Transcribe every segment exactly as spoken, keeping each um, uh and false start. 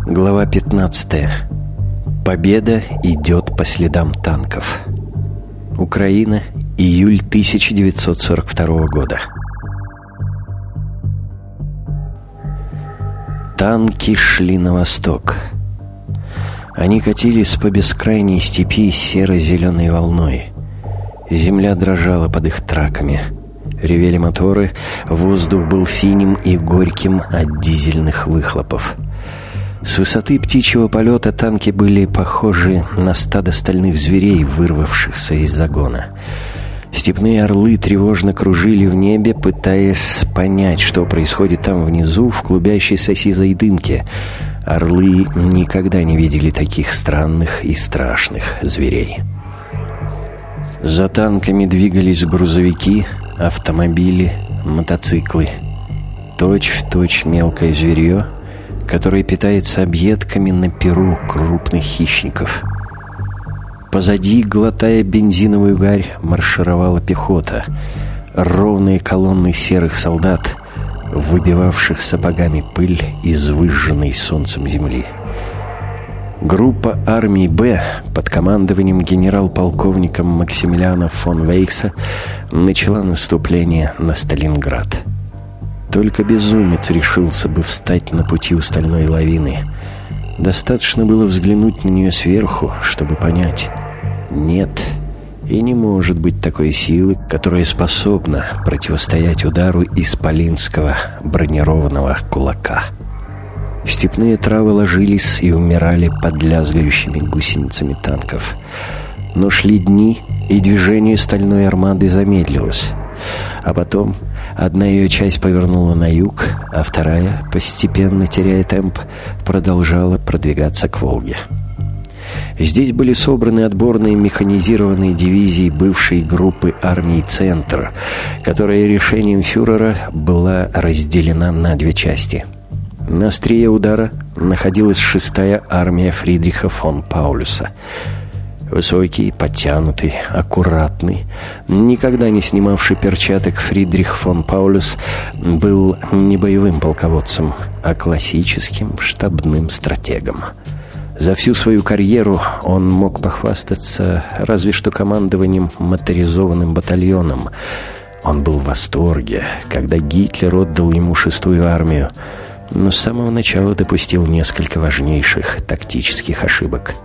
Глава пятнадцатая. Победа идет по следам танков. Украина, июль тысяча девятьсот сорок второго года. Танки шли на восток. Они катились по бескрайней степи серо-зеленой волной. Земля дрожала под их траками. Ревели моторы, воздух был синим и горьким от дизельных выхлопов. С высоты птичьего полета танки были похожи на стадо стальных зверей, вырвавшихся из загона. Степные орлы тревожно кружили в небе, пытаясь понять, что происходит там внизу, в клубящейся сизой дымке. Орлы никогда не видели таких странных и страшных зверей. За танками двигались грузовики, автомобили, мотоциклы. Точь-в-точь мелкое зверье, которое питается объедками на перу крупных хищников. Позади, глотая бензиновую гарь, маршировала пехота. Ровные колонны серых солдат, выбивавших сапогами пыль из выжженной солнцем земли. Группа армии «Б» под командованием генерал-полковника Максимилиана фон Вейкса начала наступление на Сталинград. Только безумец решился бы встать на пути у стальной лавины. Достаточно было взглянуть на нее сверху, чтобы понять: нет и не может быть такой силы, которая способна противостоять удару исполинского бронированного кулака. Степные травы ложились и умирали под лязгающими гусеницами танков. Но шли дни, и движение стальной армады замедлилось. А потом одна ее часть повернула на юг, а вторая, постепенно теряя темп, продолжала продвигаться к Волге. Здесь были собраны отборные механизированные дивизии бывшей группы армий «Центр», которая решением фюрера была разделена на две части. На острие удара находилась шестая армия Фридриха фон Паулюса. Высокий, подтянутый, аккуратный, никогда не снимавший перчаток Фридрих фон Паулюс был не боевым полководцем, а классическим штабным стратегом. За всю свою карьеру он мог похвастаться разве что командованием моторизованным батальоном. Он был в восторге, когда Гитлер отдал ему шестую армию, но с самого начала допустил несколько важнейших тактических ошибок.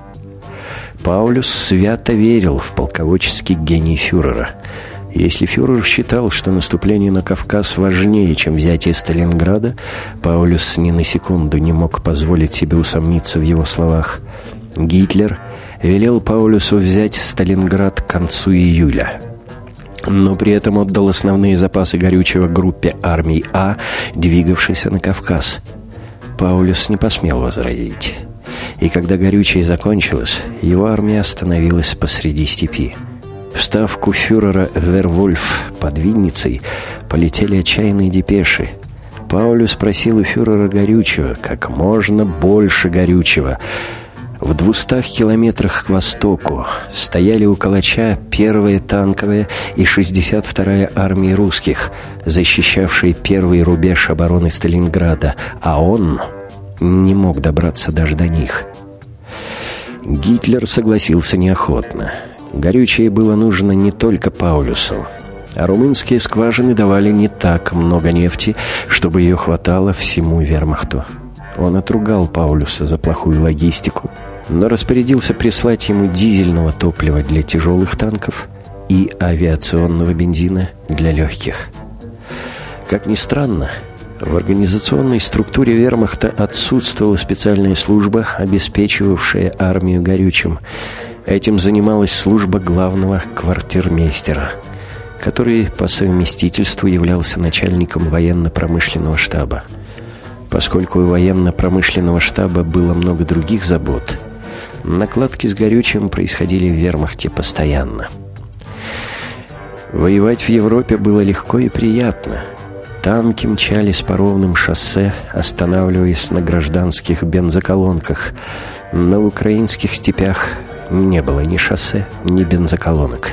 Паулюс свято верил в полководческий гений фюрера. Если фюрер считал, что наступление на Кавказ важнее, чем взятие Сталинграда, Паулюс ни на секунду не мог позволить себе усомниться в его словах. Гитлер велел Паулюсу взять Сталинград к концу июля, но при этом отдал основные запасы горючего группе армий А, двигавшейся на Кавказ. Паулюс не посмел возразить. И когда горючее закончилось, его армия остановилась посреди степи. В ставку фюрера Вервольф под Винницей полетели отчаянные депеши. Паулюс просил у фюрера горючего, как можно больше горючего. В двухстах километрах к востоку стояли у Калача первая танковая и шестьдесят вторая армии русских, защищавшие первый рубеж обороны Сталинграда, а он не мог добраться даже до них. Гитлер согласился неохотно. Горючее было нужно не только Паулюсу, а румынские скважины давали не так много нефти, чтобы ее хватало всему вермахту. Он отругал Паулюса за плохую логистику, но распорядился прислать ему дизельного топлива для тяжелых танков и авиационного бензина для легких. Как ни странно, в организационной структуре вермахта отсутствовала специальная служба, обеспечивавшая армию горючим. Этим занималась служба главного квартирмейстера, который по совместительству являлся начальником военно-промышленного штаба. Поскольку у военно-промышленного штаба было много других забот, накладки с горючим происходили в вермахте постоянно. Воевать в Европе было легко и приятно. Танки мчались по ровным шоссе, останавливаясь на гражданских бензоколонках. На украинских степях не было ни шоссе, ни бензоколонок.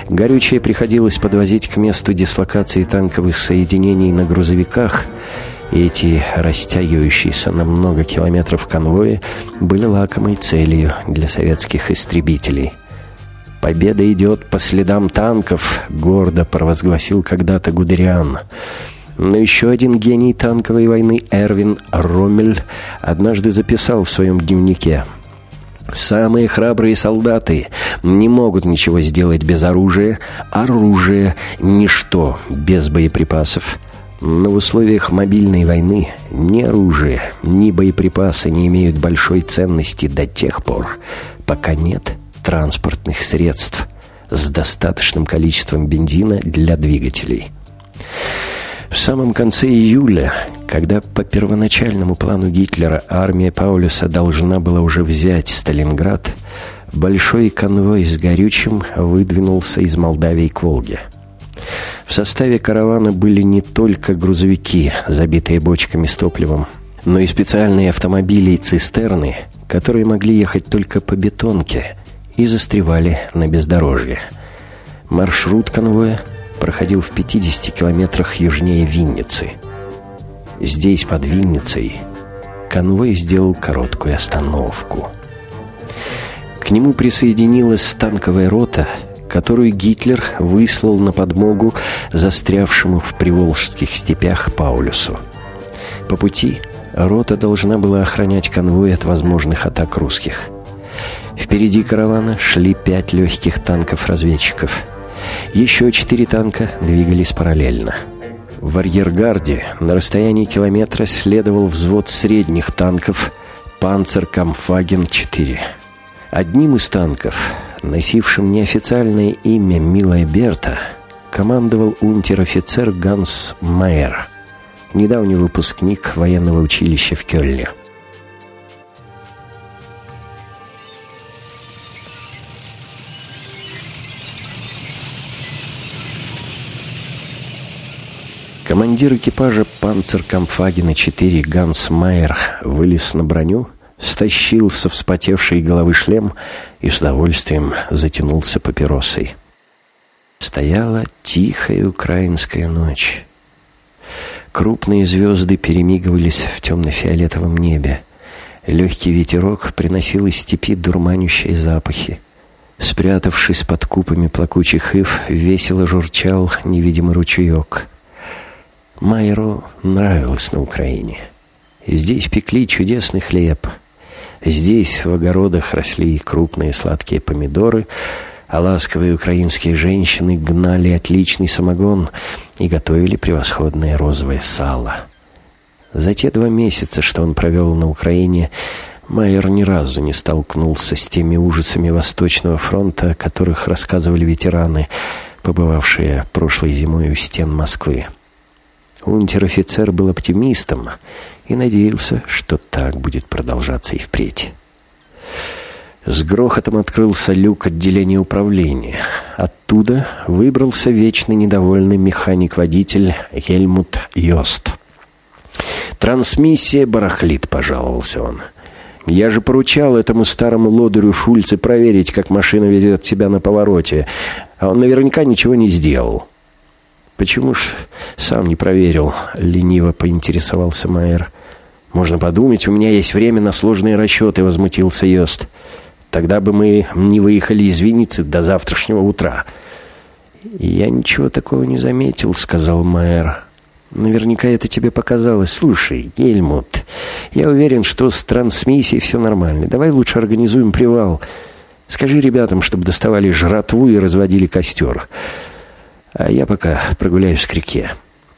Горючее приходилось подвозить к месту дислокации танковых соединений на грузовиках, И эти растягивающиеся на много километров конвои были лакомой целью для советских истребителей. «Победа идет по следам танков», — гордо провозгласил когда-то Гудериан. Но еще один гений танковой войны, Эрвин Роммель, однажды записал в своем дневнике: «Самые храбрые солдаты не могут ничего сделать без оружия, оружие — ничто без боеприпасов». Но в условиях мобильной войны ни оружие, ни боеприпасы не имеют большой ценности до тех пор, пока нет транспортных средств с достаточным количеством бензина для двигателей. В самом конце июля, когда по первоначальному плану Гитлера армия Паулюса должна была уже взять Сталинград, большой конвой с горючим выдвинулся из Молдавии к Волге. В составе каравана были не только грузовики, забитые бочками с топливом, но и специальные автомобили и цистерны, которые могли ехать только по бетонке и застревали на бездорожье. Маршрут конвоя проходил в пятидесяти километрах южнее Винницы. Здесь, под Винницей, конвой сделал короткую остановку. К нему присоединилась танковая рота, которую Гитлер выслал на подмогу застрявшему в приволжских степях Паулюсу. По пути рота должна была охранять конвой от возможных атак русских. Впереди каравана шли пять легких танков-разведчиков. Еще четыре танка двигались параллельно. В арьергарде на расстоянии километра следовал взвод средних танков «Панцеркампфаген-четыре». Одним из танков, носившим неофициальное имя «Милая Берта», командовал унтер-офицер Ганс Майер, недавний выпускник военного училища в Кёльне. Командир экипажа «Панцеркампфагена-четыре» Ганс Майер вылез на броню, стащил со вспотевшей головы шлем и с удовольствием затянулся папиросой. Стояла тихая украинская ночь. Крупные звезды перемигивались в темно-фиолетовом небе. Легкий ветерок приносил из степи дурманящие запахи. Спрятавшись под купами плакучих ив, весело журчал невидимый ручеек. Майеру нравилось на Украине. Здесь пекли чудесный хлеб. Здесь в огородах росли крупные сладкие помидоры, а ласковые украинские женщины гнали отличный самогон и готовили превосходное розовое сало. За те два месяца, что он провел на Украине, Майер ни разу не столкнулся с теми ужасами Восточного фронта, о которых рассказывали ветераны, побывавшие прошлой зимой у стен Москвы. Унтер-офицер был оптимистом и надеялся, что так будет продолжаться и впредь. С грохотом открылся люк отделения управления. Оттуда выбрался вечно недовольный механик-водитель Гельмут Йост. «Трансмиссия барахлит», — пожаловался он. «Я же поручал этому старому лодырю Шульце проверить, как машина ведет себя на повороте, а он наверняка ничего не сделал». «Почему ж сам не проверил?» — лениво поинтересовался Майер. «Можно подумать, у меня есть время на сложные расчеты», — возмутился Йост. «Тогда бы мы не выехали из Винницы до завтрашнего утра». «Я ничего такого не заметил», — сказал Майер. «Наверняка это тебе показалось. Слушай, Гельмут, я уверен, что с трансмиссией все нормально. Давай лучше организуем привал. Скажи ребятам, чтобы доставали жратву и разводили костер. А я пока прогуляюсь к реке».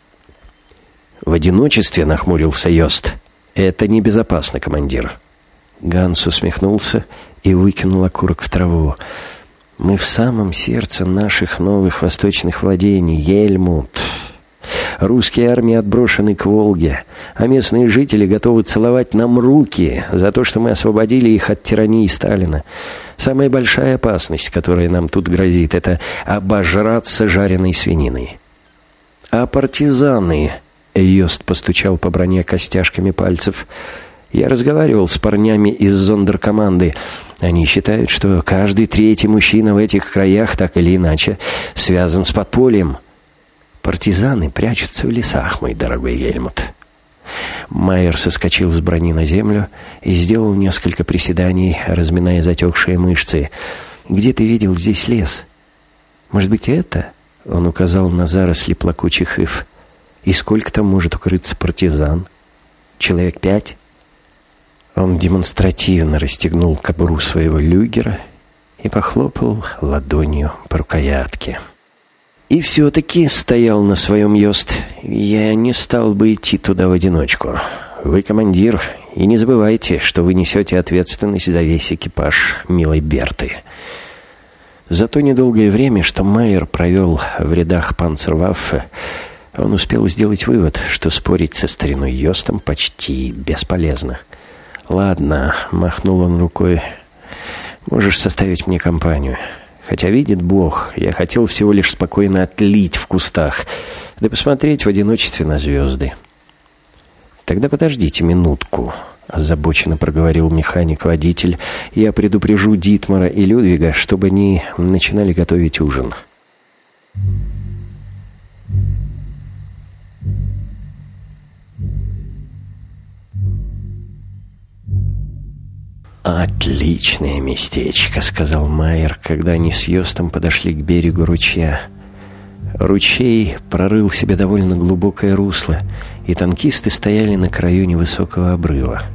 «В одиночестве», — нахмурился Йост. «Это небезопасно, командир». Ганс усмехнулся и выкинул окурок в траву. «Мы в самом сердце наших новых восточных владений, Гельмут. Русские армии отброшены к Волге, а местные жители готовы целовать нам руки за то, что мы освободили их от тирании Сталина. Самая большая опасность, которая нам тут грозит, это обожраться жареной свининой». «А партизаны?» — Йост постучал по броне костяшками пальцев. «Я разговаривал с парнями из зондеркоманды. Они считают, что каждый третий мужчина в этих краях так или иначе связан с подпольем». «Партизаны прячутся в лесах, мой дорогой Гельмут. Майер соскочил с брони на землю и сделал несколько приседаний, разминая затекшие мышцы. «Где ты видел здесь лес? Может быть, это?» Он указал на заросли плакучих ив. «И сколько там может укрыться партизан? Человек пять?» Он демонстративно расстегнул кобуру своего люгера и похлопал ладонью по рукоятке. «И все-таки стоял на своем Йост. Я не стал бы идти туда в одиночку. Вы командир, и не забывайте, что вы несете ответственность за весь экипаж милой Берты». За то недолгое время, что Майер провел в рядах панцерваффе, он успел сделать вывод, что спорить со стариной Йостом почти бесполезно. «Ладно», — махнул он рукой, — «можешь составить мне компанию. Хотя, видит Бог, я хотел всего лишь спокойно отлить в кустах, да посмотреть в одиночестве на звезды». «Тогда подождите минутку», — озабоченно проговорил механик-водитель. «Я предупрежу Дитмара и Людвига, чтобы они начинали готовить ужин». «Отличное местечко», — сказал Майер, когда они с Йостом подошли к берегу ручья. Ручей прорыл себе довольно глубокое русло, и танкисты стояли на краю невысокого обрыва.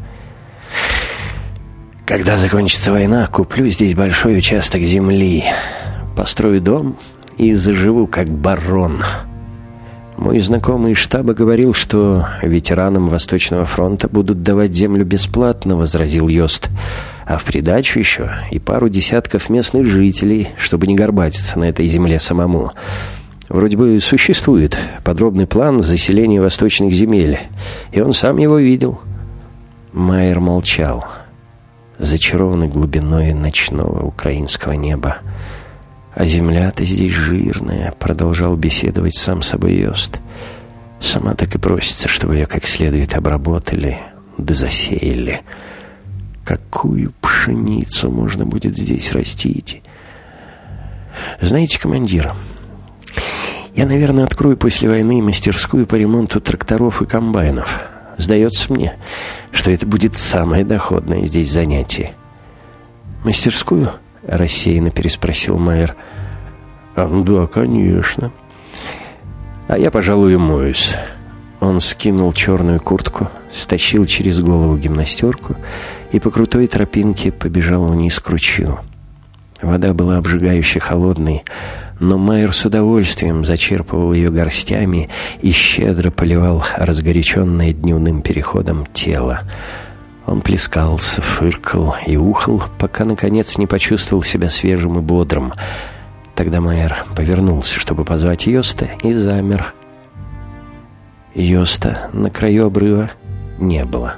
«Когда закончится война, куплю здесь большой участок земли, построю дом и заживу как барон». Мой знакомый из штаба говорил, что ветеранам Восточного фронта будут давать землю бесплатно, — возразил Йост. А в придачу еще и пару десятков местных жителей, чтобы не горбатиться на этой земле самому. Вроде бы существует подробный план заселения восточных земель, и он сам его видел. Майер молчал, зачарованный глубиной ночного украинского неба. «А земля-то здесь жирная», — продолжал беседовать сам с собой Йост. «Сама так и просится, чтобы ее как следует обработали, да засеяли. Какую пшеницу можно будет здесь растить? Знаете, командир, я, наверное, открою после войны мастерскую по ремонту тракторов и комбайнов. Сдается мне, что это будет самое доходное здесь занятие». «Мастерскую?» — рассеянно переспросил Майер. «А, ну да, конечно. А я, пожалуй, моюсь». Он скинул черную куртку, стащил через голову гимнастерку и по крутой тропинке побежал вниз к ручью. Вода была обжигающе холодной, но Майер с удовольствием зачерпывал ее горстями и щедро поливал разгоряченное дневным переходом тело. Он плескался, фыркал и ухал, пока, наконец, не почувствовал себя свежим и бодрым. Тогда Майер повернулся, чтобы позвать Йоста, и замер. Йоста на краю обрыва не было.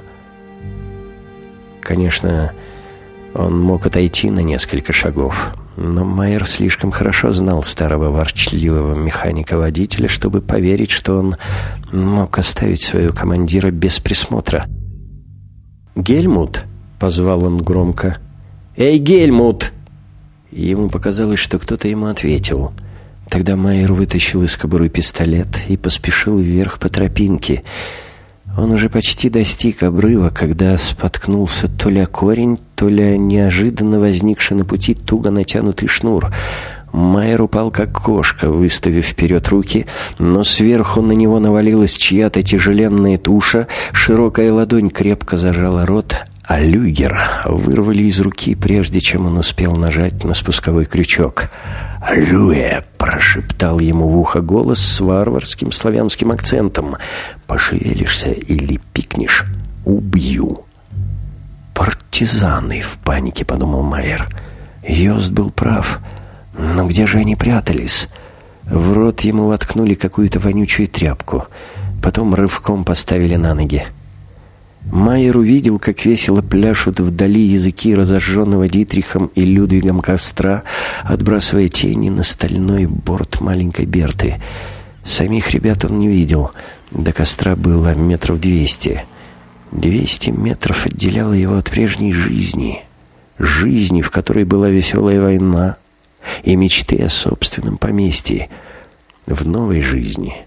Конечно, он мог отойти на несколько шагов, но Майер слишком хорошо знал старого ворчливого механика-водителя, чтобы поверить, что он мог оставить своего командира без присмотра. «Гельмут!» — позвал он громко. «Эй, Гельмут!» Ему показалось, что кто-то ему ответил. Тогда Майер вытащил из кобуры пистолет и поспешил вверх по тропинке. Он уже почти достиг обрыва, когда споткнулся то ли о корень, то ли о неожиданно возникший на пути туго натянутый шнур. Майер упал как кошка, выставив вперед руки, но сверху на него навалилась чья-то тяжеленная туша, широкая ладонь крепко зажала рот, а люгер вырвали из руки, прежде чем он успел нажать на спусковой крючок. «Аллюэ!» — прошептал ему в ухо голос с варварским славянским акцентом. «Пошевелишься или пикнешь — убью!» «Партизаны!» — в панике подумал Майер. Йост был прав. Но где же они прятались? В рот ему воткнули какую-то вонючую тряпку. Потом рывком поставили на ноги. Майер увидел, как весело пляшут вдали языки разожженного Дитрихом и Людвигом костра, отбрасывая тени на стальной борт маленькой Берты. Самих ребят он не видел. До костра было метров двести. Двести метров отделяло его от прежней жизни. Жизни, в которой была веселая война и мечты о собственном поместье. В новой жизни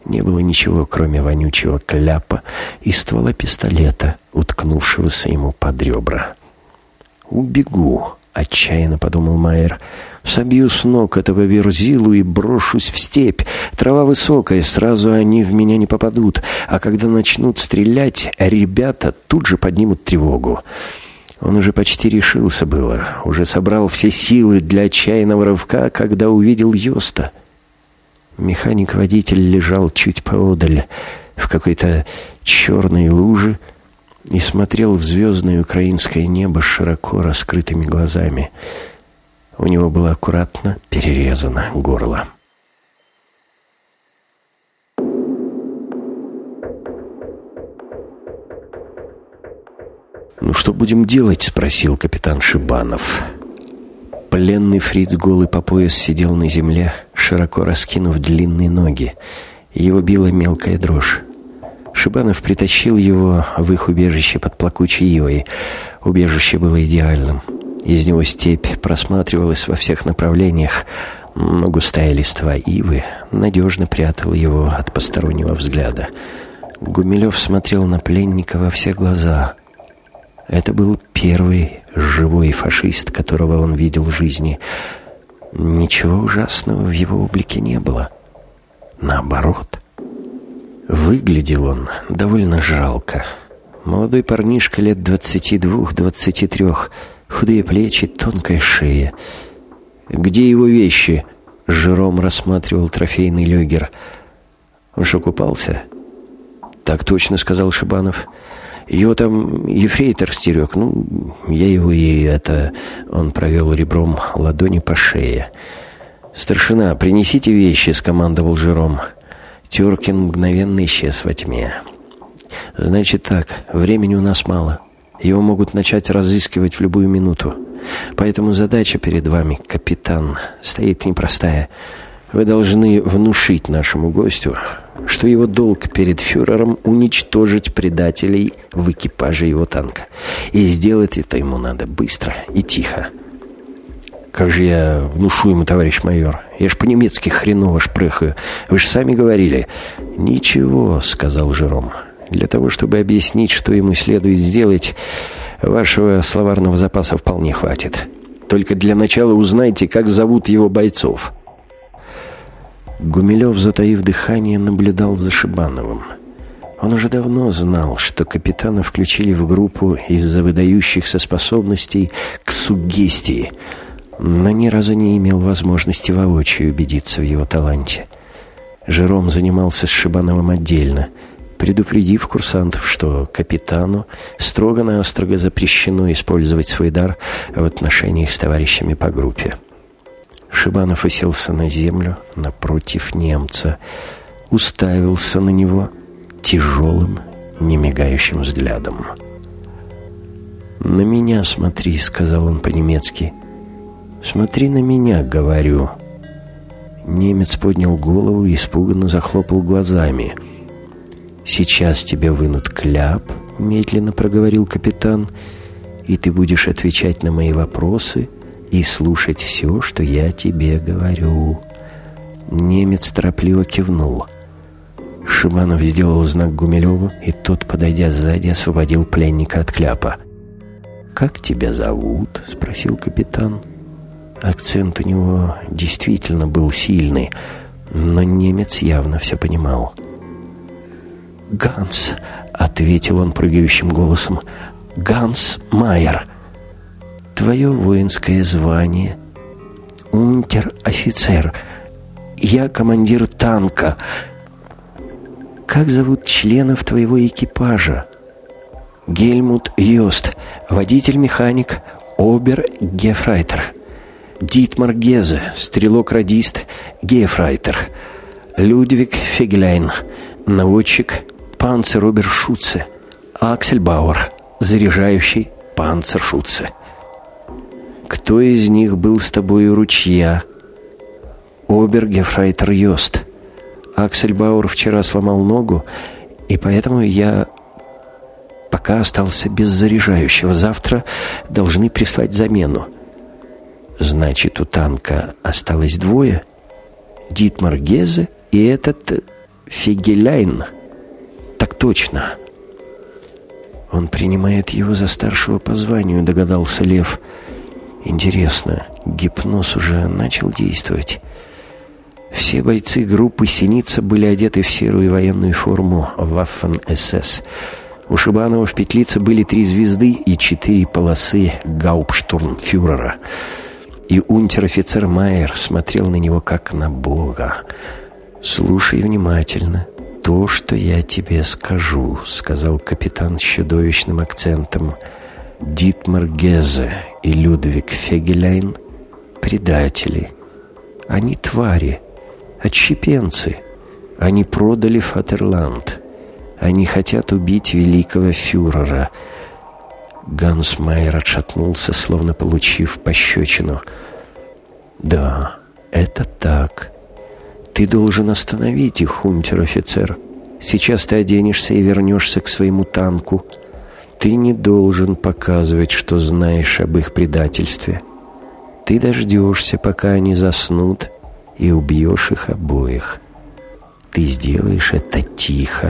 Не было ничего, кроме вонючего кляпа и ствола пистолета, уткнувшегося ему под ребра. «Убегу», — отчаянно подумал Майер. «Собью с ног этого верзилу и брошусь в степь. Трава высокая, сразу они в меня не попадут. А когда начнут стрелять, ребята тут же поднимут тревогу». Он уже почти решился было, уже собрал все силы для отчаянного рывка, когда увидел Йоста. Механик-водитель лежал чуть поодаль, в какой-то черной луже, и смотрел в звездное украинское небо широко раскрытыми глазами. У него было аккуратно перерезано горло. «Ну что будем делать?» — спросил капитан Шибанов. Пленный фриц голый по пояс сидел на земле, широко раскинув длинные ноги. Его била мелкая дрожь. Шибанов притащил его в их убежище под плакучей ивой. Убежище было идеальным. Из него степь просматривалась во всех направлениях, но густая листва ивы надежно прятала его от постороннего взгляда. Гумилев смотрел на пленника во все глаза. Это был первый живой фашист, которого он видел в жизни. Ничего ужасного в его облике не было. Наоборот. Выглядел он довольно жалко. Молодой парнишка лет двадцати двух-двадцати трех, худые плечи, тонкая шея. «Где его вещи?» — Жером рассматривал трофейный люгер. «Он что, купался?» «Так точно», — сказал Шибанов. «Его там ефрейтор стерег. Ну, я его и это...» Он провел ребром ладони по шее. «Старшина, принесите вещи», — скомандовал Жером. Теркин мгновенно исчез во тьме. «Значит так, времени у нас мало. Его могут начать разыскивать в любую минуту. Поэтому задача перед вами, капитан, стоит непростая. Вы должны внушить нашему гостю, что его долг перед фюрером уничтожить предателей в экипаже его танка. И сделать это ему надо быстро и тихо». «Как же я внушу ему, товарищ майор? Я ж по-немецки хреново шпрыхаю. Вы же сами говорили». «Ничего», — сказал Жером. «Для того, чтобы объяснить, что ему следует сделать, вашего словарного запаса вполне хватит. Только для начала узнайте, как зовут его бойцов». Гумилев, затаив дыхание, наблюдал за Шибановым. Он уже давно знал, что капитана включили в группу из-за выдающихся способностей к суггестии, но ни разу не имел возможности воочию убедиться в его таланте. Жером занимался с Шибановым отдельно, предупредив курсантов, что капитану строго-настрого запрещено использовать свой дар в отношениях с товарищами по группе. Шибанов уселся на землю напротив немца, уставился на него тяжелым, немигающим взглядом. «На меня смотри», — сказал он по-немецки. «Смотри на меня», — говорю. Немец поднял голову и испуганно захлопал глазами. «Сейчас тебе вынут кляп», — медленно проговорил капитан, «и ты будешь отвечать на мои вопросы и слушать все, что я тебе говорю». Немец торопливо кивнул. Шибанов сделал знак Гумилеву, и тот, подойдя сзади, освободил пленника от кляпа. «Как тебя зовут?» — спросил капитан. Акцент у него действительно был сильный, но немец явно все понимал. «Ганс», — ответил он прыгающим голосом, — «Ганс Майер». «Твое воинское звание?» «Унтер-офицер. Я командир танка». «Как зовут членов твоего экипажа?» «Гельмут Йост, водитель-механик, обер-гефрейтер. Дитмар Гезе, стрелок-радист, гефрейтер. Людвиг Фегеляйн, наводчик, панцер-обер-шутце. Аксель Бауэр, заряжающий, панцер-шутце». «Кто из них был с тобой у ручья?» «Обер-гефрейтер Йост. Аксель Бауэр вчера сломал ногу, и поэтому я пока остался без заряжающего. Завтра должны прислать замену». «Значит, у танка осталось двое? Дитмар Гезе и этот Фегеляйн? Так точно. Он принимает его за старшего по званию, догадался Лев. Интересно, гипноз уже начал действовать? Все бойцы группы «Синица» были одеты в серую военную форму Waffen-эс эс. У Шибанова в петлице были три звезды и четыре полосы гауптштурмфюрера. И унтер-офицер Майер смотрел на него как на бога. «Слушай внимательно то, что я тебе скажу», — сказал капитан с чудовищным акцентом. «Дитмар Гезе и Людвиг Фегеляйн — предатели. Они твари, отщепенцы. Они продали Фатерланд. Они хотят убить великого фюрера». Ганс Майер отшатнулся, словно получив пощечину. «Да, это так. Ты должен остановить их, унтер-офицер. Сейчас ты оденешься и вернешься к своему танку. Ты не должен показывать, что знаешь об их предательстве. Ты дождешься, пока они заснут, и убьешь их обоих. Ты сделаешь это тихо.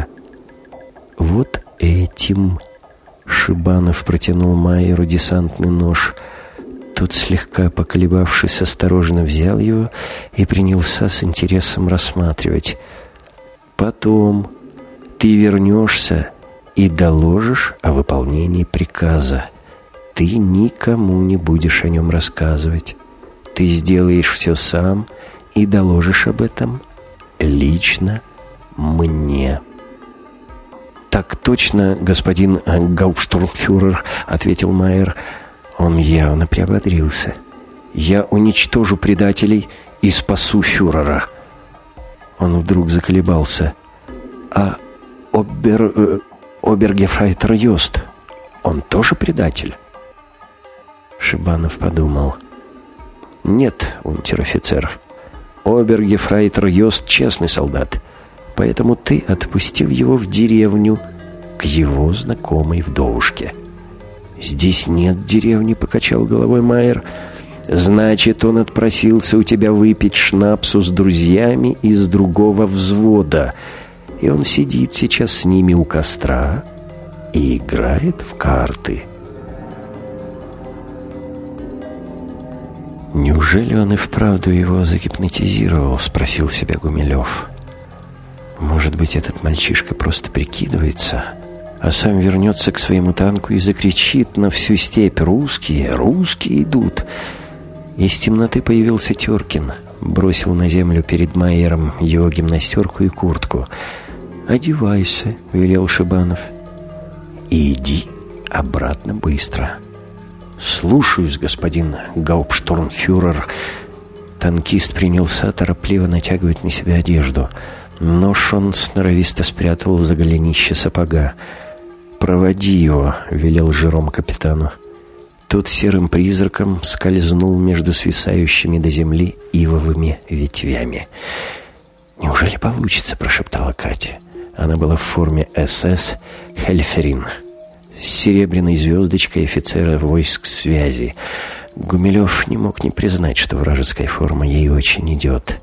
Вот этим...» Шибанов протянул Майеру десантный нож. Тот, слегка поколебавшись, осторожно взял его и принялся с интересом рассматривать. «Потом ты вернешься и доложишь о выполнении приказа. Ты никому не будешь о нем рассказывать. Ты сделаешь все сам и доложишь об этом лично мне». «Так точно, господин гауптштурмфюрер», — ответил Майер. Он явно приободрился. «Я уничтожу предателей и спасу фюрера». Он вдруг заколебался. «А обер... Э, обергефрейтор Йост, он тоже предатель?» Шибанов подумал. «Нет, унтер-офицер, обергефрейтор Йост честный солдат. Поэтому ты отпустил его в деревню к его знакомой вдовушке». «Здесь нет деревни», — покачал головой Майер. «Значит, он отпросился у тебя выпить шнапсу с друзьями из другого взвода. И он сидит сейчас с ними у костра и играет в карты». «Неужели он и вправду его загипнотизировал?» — спросил себя Гумилев. «Может быть, этот мальчишка просто прикидывается, а сам вернется к своему танку и закричит на всю степь: «Русские! Русские идут!» Из темноты появился Теркин, бросил на землю перед Майером его гимнастерку и куртку. «Одевайся», — велел Шибанов. «И иди обратно быстро». «Слушаюсь, господин гауптштурмфюрер». Танкист принялся торопливо натягивать на себя одежду. Нож он сноровисто спрятал за голенище сапога. «Проводи его», — велел Жером капитану. Тот серым призраком скользнул между свисающими до земли ивовыми ветвями. «Неужели получится?» — прошептала Катя. Она была в форме эс эс «Хельферин» с серебряной звездочкой офицера войск связи. Гумилев не мог не признать, что вражеская форма ей очень идет.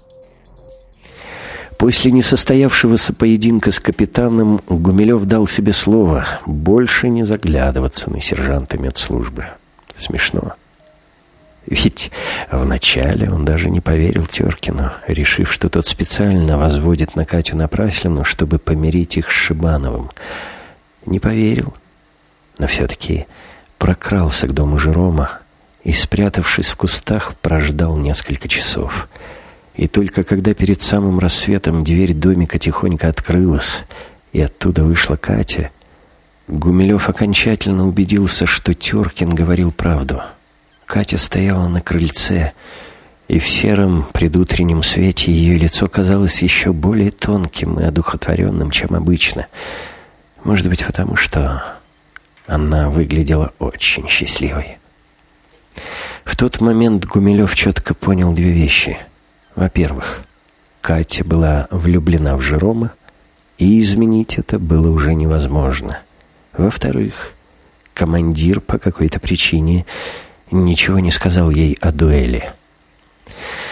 После несостоявшегося поединка с капитаном Гумилев дал себе слово больше не заглядываться на сержанта медслужбы. Смешно. Ведь вначале он даже не поверил Теркину, решив, что тот специально возводит на Катю Напраслину, чтобы помирить их с Шибановым. Не поверил, но все-таки прокрался к дому Жерома и, спрятавшись в кустах, прождал несколько часов. И только когда перед самым рассветом дверь домика тихонько открылась, и оттуда вышла Катя, Гумилев окончательно убедился, что Теркин говорил правду. Катя стояла на крыльце, и в сером предутреннем свете ее лицо казалось еще более тонким и одухотворенным, чем обычно. Может быть, потому что она выглядела очень счастливой. В тот момент Гумилев четко понял две вещи. Во-первых, Катя была влюблена в Жерома, и изменить это было уже невозможно. Во-вторых, командир по какой-то причине ничего не сказал ей о дуэли.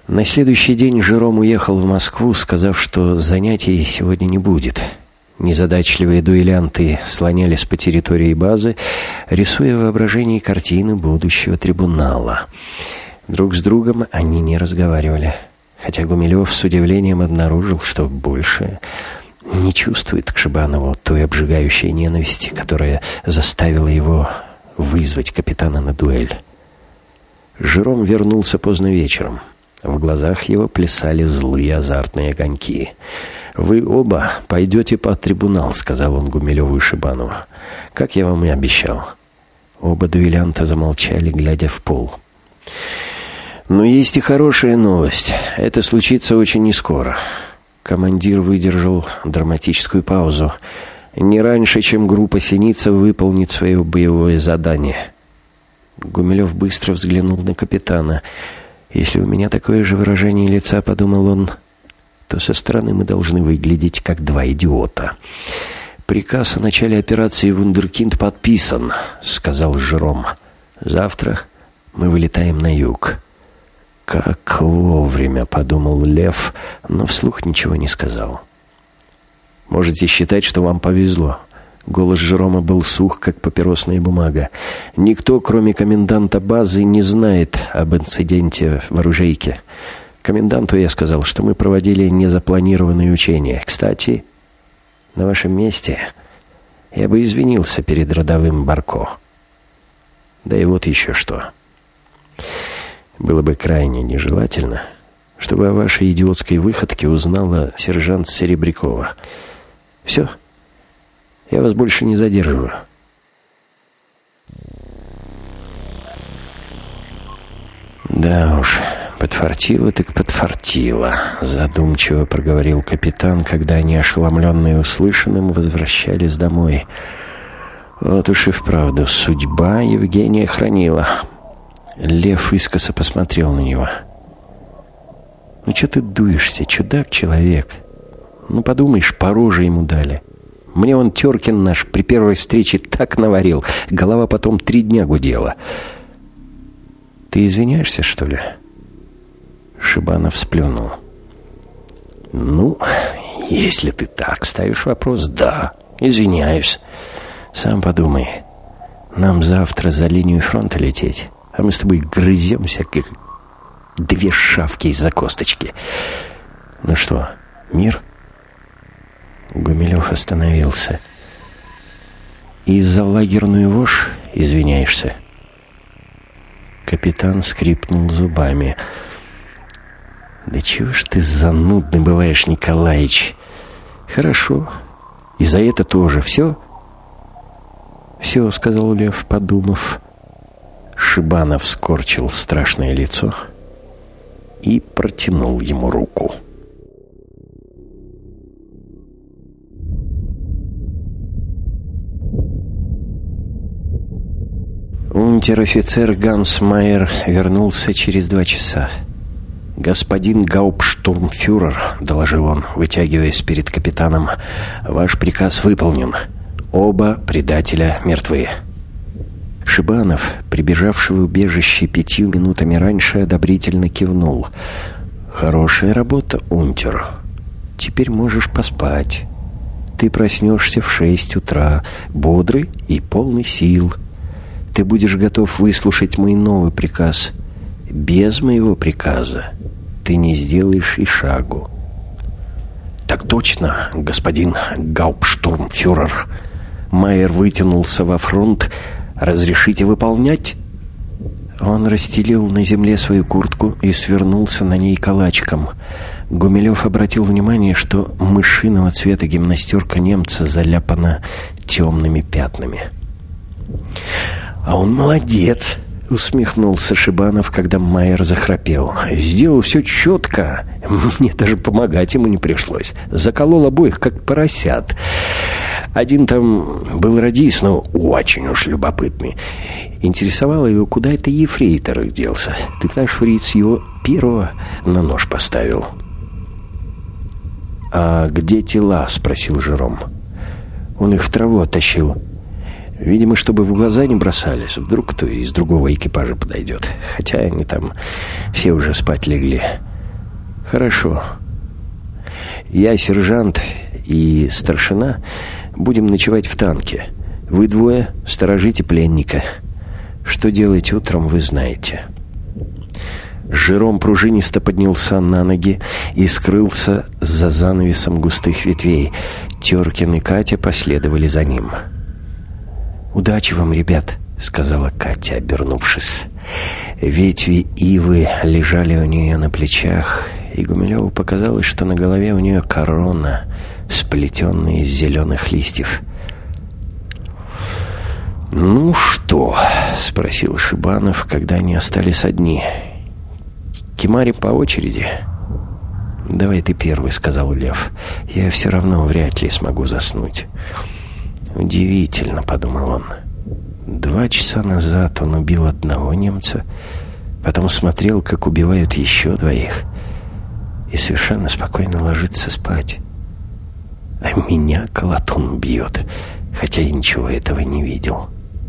На следующий день Жером уехал в Москву, сказав, что занятий сегодня не будет. Незадачливые дуэлянты слонялись по территории базы, рисуя в воображении картины будущего трибунала. Друг с другом они не разговаривали, хотя Гумилев с удивлением обнаружил, что больше не чувствует к Шибанову той обжигающей ненависти, которая заставила его вызвать капитана на дуэль. Жером вернулся поздно вечером. В глазах его плясали злые азартные огоньки. «Вы оба пойдете под трибунал», — сказал он Гумилеву и Шибанову. «Как я вам и обещал». Оба дуэлянта замолчали, глядя в пол. «Но есть и хорошая новость. Это случится очень нескоро». Командир выдержал драматическую паузу. «Не раньше, чем группа Синица выполнит свое боевое задание». Гумилев быстро взглянул на капитана. «Если у меня такое же выражение лица, — подумал он, — то со стороны мы должны выглядеть как два идиота». «Приказ о начале операции «Вундеркинд» подписан», — сказал Жером. «Завтра мы вылетаем на юг». «Как вовремя», — подумал Лев, но вслух ничего не сказал. «Можете считать, что вам повезло». Голос Жерома был сух, как папиросная бумага. «Никто, кроме коменданта базы, не знает об инциденте в оружейке. Коменданту я сказал, что мы проводили незапланированные учения. Кстати, на вашем месте я бы извинился перед рядовым Барко. Да и вот еще что. Было бы крайне нежелательно, чтобы о вашей идиотской выходке узнала сержант Серебрякова. Все. Я вас больше не задерживаю». «Да уж, подфартило так подфартило», — задумчиво проговорил капитан, когда они, ошеломленные услышанным, возвращались домой. «Вот уж и вправду, судьба Евгения хранила». Лев искоса посмотрел на него. «Ну что ты дуешься, чудак-человек? Ну подумаешь, по роже ему дали. Мне он Теркин наш при первой встрече так наварил, голова потом три дня гудела». «Ты извиняешься, что ли?» Шибанов сплюнул. «Ну, если ты так ставишь вопрос, да, извиняюсь. Сам подумай, нам завтра за линию фронта лететь, а мы с тобой грыземся, как две шавки из-за косточки. Ну что, мир?» Гумилев остановился. «И за лагерную вошь извиняешься?» Капитан скрипнул зубами. «Да чего ж ты занудный бываешь, Николаич? Хорошо. И за это тоже. Все?» «Все», — сказал Лев, подумав. Шибанов скорчил страшное лицо и протянул ему руку. Унтер-офицер Ганс Майер вернулся через два часа. «Господин гауптштурмфюрер», — доложил он, вытягиваясь перед капитаном, — «ваш приказ выполнен. Оба предателя мертвы». Шибанов, прибежавший в убежище пятью минутами раньше, одобрительно кивнул. «Хорошая работа, унтер. Теперь можешь поспать. Ты проснешься в шесть утра, бодрый и полный сил. Ты будешь готов выслушать мой новый приказ. Без моего приказа ты не сделаешь и шагу». «Так точно, господин гауптштурмфюрер». Майер вытянулся во фронт. «Разрешите выполнять?» Он расстелил на земле свою куртку и свернулся на ней калачиком. Гумилев обратил внимание, что мышиного цвета гимнастерка немца заляпана темными пятнами. «А он молодец!» — усмехнулся Шибанов, когда Майер захрапел. «Сделал все четко. Мне даже помогать ему не пришлось. Заколол обоих, как поросят. Один там был радист, но очень уж любопытный. Интересовало его, куда это ефрейтор делся. Так наш фриц его первого на нож поставил». «А где тела?» — спросил Жером. «Он их в траву оттащил. Видимо, чтобы в глаза не бросались. Вдруг кто из другого экипажа подойдет. Хотя они там все уже спать легли. Хорошо. Я, сержант и старшина, будем ночевать в танке. Вы двое сторожите пленника. Что делать утром, вы знаете». Жером пружинисто поднялся на ноги и скрылся за занавесом густых ветвей. Теркин и Катя последовали за ним. «Удачи вам, ребят», — сказала Катя, обернувшись. Ветви ивы лежали у нее на плечах, и Гумилеву показалось, что на голове у нее корона, сплетенная из зеленых листьев. «Ну что?» — спросил Шибанов, когда они остались одни. «Кемарим по очереди?» «Давай ты первый», — сказал Лев. «Я все равно вряд ли смогу заснуть». «Удивительно», — подумал он. Два часа назад он убил одного немца, потом смотрел, как убивают еще двоих, и совершенно спокойно ложится спать. А меня колотун бьет, хотя я ничего этого не видел.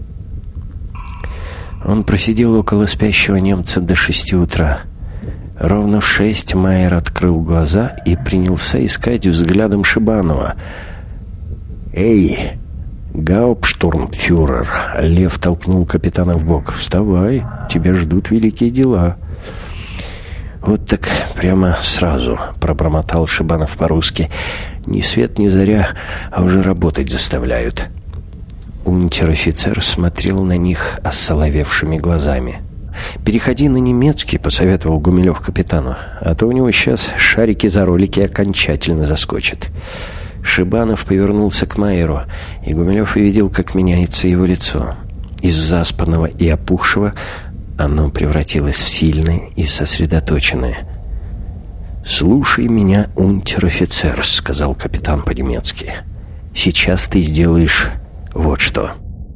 Он просидел около спящего немца до шести утра. Ровно в шесть Майер открыл глаза и принялся искать взглядом Шибанова. «Эй, гауптштурмфюрер!» — Лев толкнул капитана в бок. «Вставай, тебя ждут великие дела». «Вот так прямо сразу», — пробормотал Шибанов по-русски. «Ни свет ни заря, а уже работать заставляют». Унтер-офицер смотрел на них осоловевшими глазами. «Переходи на немецкий», — посоветовал Гумилев капитану, «а то у него сейчас шарики за ролики окончательно заскочат». Шибанов повернулся к Майеру, и Гумилев увидел, как меняется его лицо. Из заспанного и опухшего оно превратилось в сильное и сосредоточенное. «Слушай меня, унтер-офицер», — сказал капитан по-немецки. «Сейчас ты сделаешь вот что».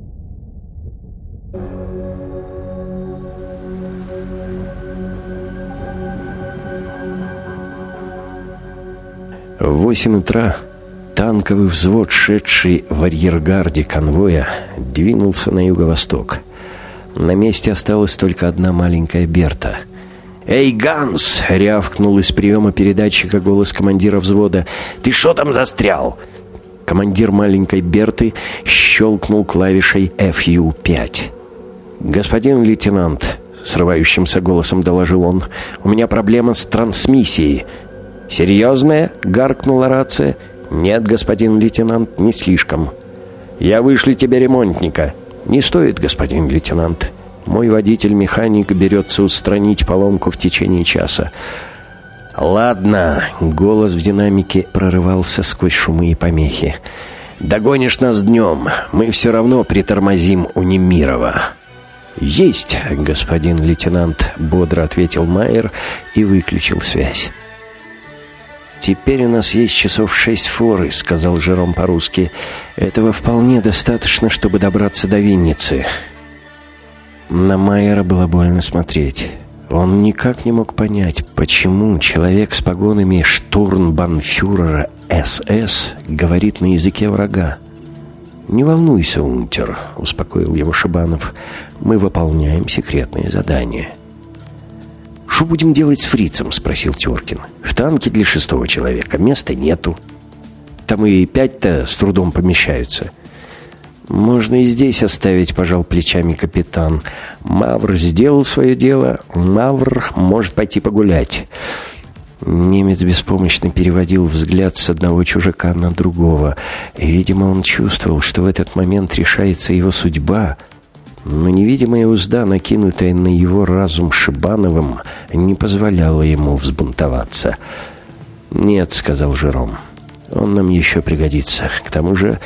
В восемь утра танковый взвод, шедший в арьергарде конвоя, двинулся на юго-восток. На месте осталась только одна маленькая Берта. «Эй, Ганс!» — рявкнул из приема передатчика голос командира взвода. «Ты что там застрял?» Командир маленькой Берты щелкнул клавишей эф ю пять. «Господин лейтенант», — срывающимся голосом доложил он, — «у меня проблема с трансмиссией». «Серьезная?» — гаркнула рация. «Нет, господин лейтенант, не слишком». «Я вышлю тебе ремонтника». «Не стоит, господин лейтенант. Мой водитель-механик берется устранить поломку в течение часа». «Ладно», — голос в динамике прорывался сквозь шумы и помехи. «Догонишь нас днем. Мы все равно притормозим у Немирова». «Есть, господин лейтенант», — бодро ответил Майер и выключил связь. «Теперь у нас есть часов шесть форы», — сказал Жером по-русски. «Этого вполне достаточно, чтобы добраться до Винницы». На Майера было больно смотреть. Он никак не мог понять, почему человек с погонами штурмбанфюрера эс эс говорит на языке врага. «Не волнуйся, унтер», — успокоил его Шибанов. «Мы выполняем секретное задание». «Что будем делать с фрицем?» — спросил Теркин. «В танке для шестого человека места нету. Там и пять-то с трудом помещаются». «Можно и здесь оставить», — пожал плечами капитан. «Мавр сделал свое дело, Мавр может пойти погулять». Немец беспомощно переводил взгляд с одного чужака на другого. Видимо, он чувствовал, что в этот момент решается его судьба. Но невидимая узда, накинутая на его разум Шибановым, не позволяла ему взбунтоваться. «Нет», — сказал Жером, — «он нам еще пригодится. К тому же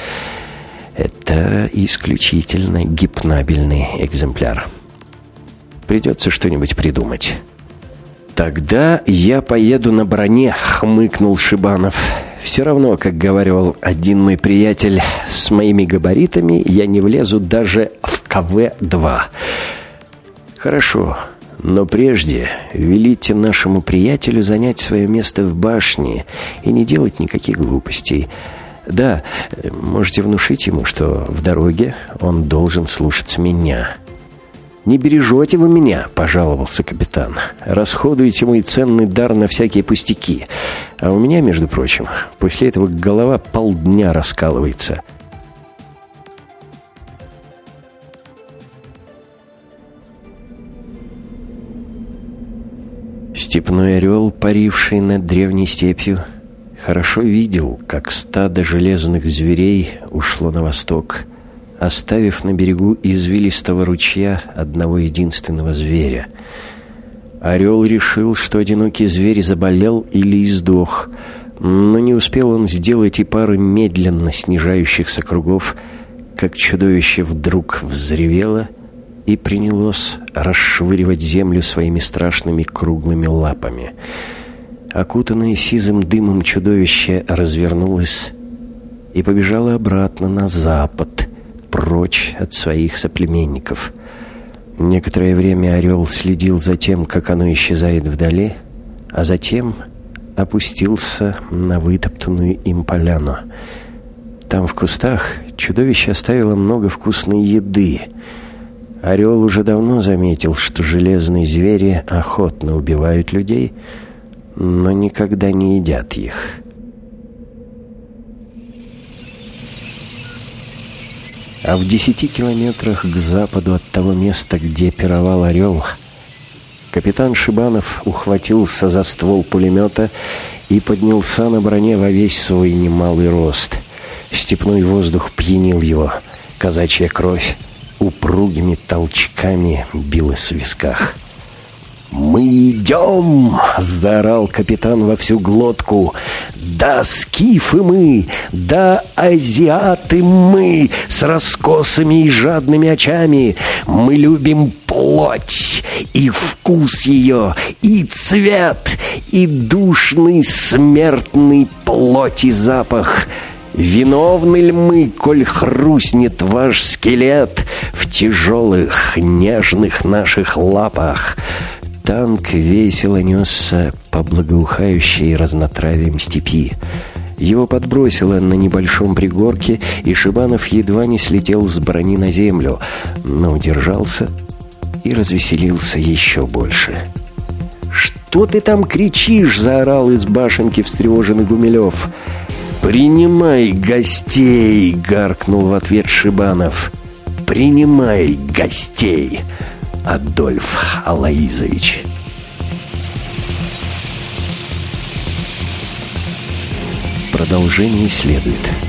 это исключительно гипнабельный экземпляр. Придется что-нибудь придумать». «Тогда я поеду на броне», — хмыкнул Шибанов. «Все равно, как говорил один мой приятель, с моими габаритами я не влезу даже в ка вэ два». «Хорошо, но прежде велите нашему приятелю занять свое место в башне и не делать никаких глупостей. Да, можете внушить ему, что в дороге он должен слушаться меня». «Не бережете вы меня», — пожаловался капитан. «Расходуете мой ценный дар на всякие пустяки. А у меня, между прочим, после этого голова полдня раскалывается». Степной орел, паривший над древней степью, хорошо видел, как стадо железных зверей ушло на восток, оставив на берегу извилистого ручья одного единственного зверя. Орел решил, что одинокий зверь заболел или издох, но не успел он сделать и пары медленно снижающихся кругов, как чудовище вдруг взревело и принялось расшвыривать землю своими страшными круглыми лапами. Окутанное сизым дымом чудовище развернулось и побежало обратно на запад, прочь от своих соплеменников. Некоторое время орел следил за тем, как оно исчезает вдали, а затем опустился на вытоптанную им поляну. Там в кустах чудовище оставило много вкусной еды. Орел уже давно заметил, что железные звери охотно убивают людей, но никогда не едят их. А в десяти километрах к западу от того места, где пировал орел, капитан Шибанов ухватился за ствол пулемета и поднялся на броне во весь свой немалый рост. Степной воздух пьянил его, казачья кровь упругими толчками билась в висках. «Мы идем!» — заорал капитан во всю глотку. «Да скифы мы! Да азиаты мы! С раскосыми и жадными очами! Мы любим плоть и вкус ее, и цвет, и душный смертный плоти запах! Виновны ли мы, коль хрустнет ваш скелет в тяжелых, нежных наших лапах?» Танк весело несся по благоухающей разнотравием степи. Его подбросило на небольшом пригорке, и Шибанов едва не слетел с брони на землю, но удержался и развеселился еще больше. «Что ты там кричишь?» — заорал из башенки встревоженный Гумилев. «Принимай гостей!» — гаркнул в ответ Шибанов. «Принимай гостей, Адольф Алоизович!» Продолжение следует.